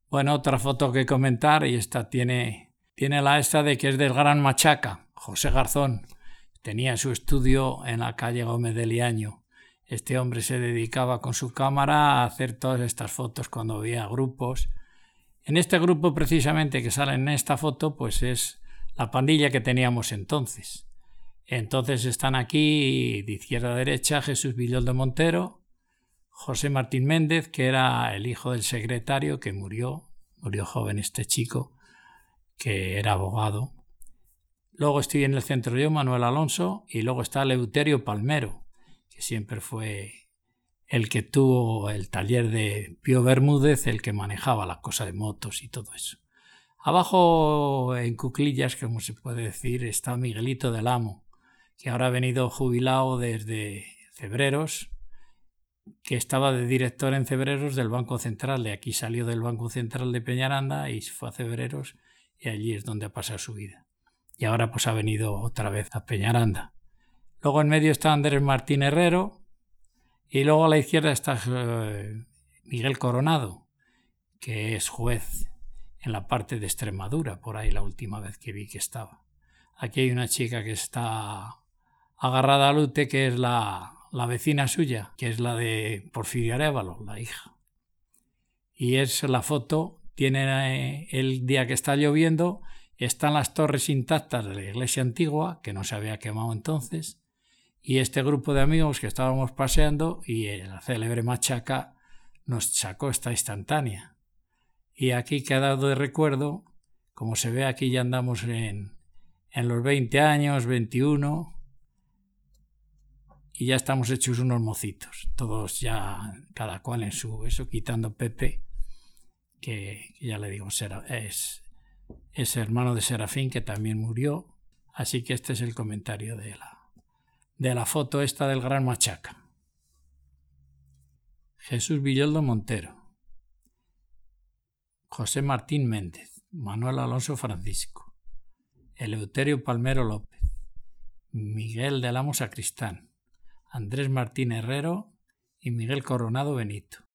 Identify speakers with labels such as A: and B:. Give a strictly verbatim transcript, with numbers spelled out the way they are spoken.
A: Bueno, otra foto que comentar, y esta tiene, tiene la esta de que es del Gran Machaca, José Garzón. Tenía su estudio en la calle Gómez de Liaño. Este hombre se dedicaba con su cámara a hacer todas estas fotos cuando había grupos. En este grupo precisamente que sale en esta foto, pues es la pandilla que teníamos entonces. Entonces están aquí de izquierda a derecha Jesús Villoldo Montero, José Martín Méndez, que era el hijo del secretario que murió, murió joven este chico, que era abogado. Luego estoy en el centro yo, Manuel Alonso, y luego está Eleuterio Palmero, que siempre fue el que tuvo el taller de Pío Bermúdez, el que manejaba la cosa de motos y todo eso. Abajo, en cuclillas, como se puede decir, está Miguelito del Amo, que ahora ha venido jubilado desde Cebreros, que estaba de director en Cebreros del Banco Central. De aquí salió del Banco Central de Peñaranda y fue a Cebreros, y allí es donde ha pasado su vida. Y ahora pues ha venido otra vez a Peñaranda. Luego en medio está Andrés Martín Herrero, y luego a la izquierda está eh, Miguel Coronado, que es juez en la parte de Extremadura, por ahí la última vez que vi que estaba. Aquí hay una chica que está agarrada a Lute, que es la, la vecina suya, que es la de Porfirio Arévalo, la hija. Y es la foto, tiene eh, el día que está lloviendo, están las torres intactas de la iglesia antigua, que no se había quemado entonces, y este grupo de amigos que estábamos paseando, y la célebre Machaca nos sacó esta instantánea. Y aquí quedado de recuerdo, como se ve aquí ya andamos en, en los veinte años, veintiuno, y ya estamos hechos unos mocitos, todos ya, cada cual en su eso, quitando Pepe, que ya le digo, es, es hermano de Serafín, que también murió. Así que este es el comentario de la, de la foto esta del Gran Machaca. Jesús Villoldo Montero, José Martín Méndez, Manuel Alonso Francisco, Eleuterio Palmero López, Miguel del Amo Sacristán, Andrés Martín Herrero y Miguel Coronado Benito.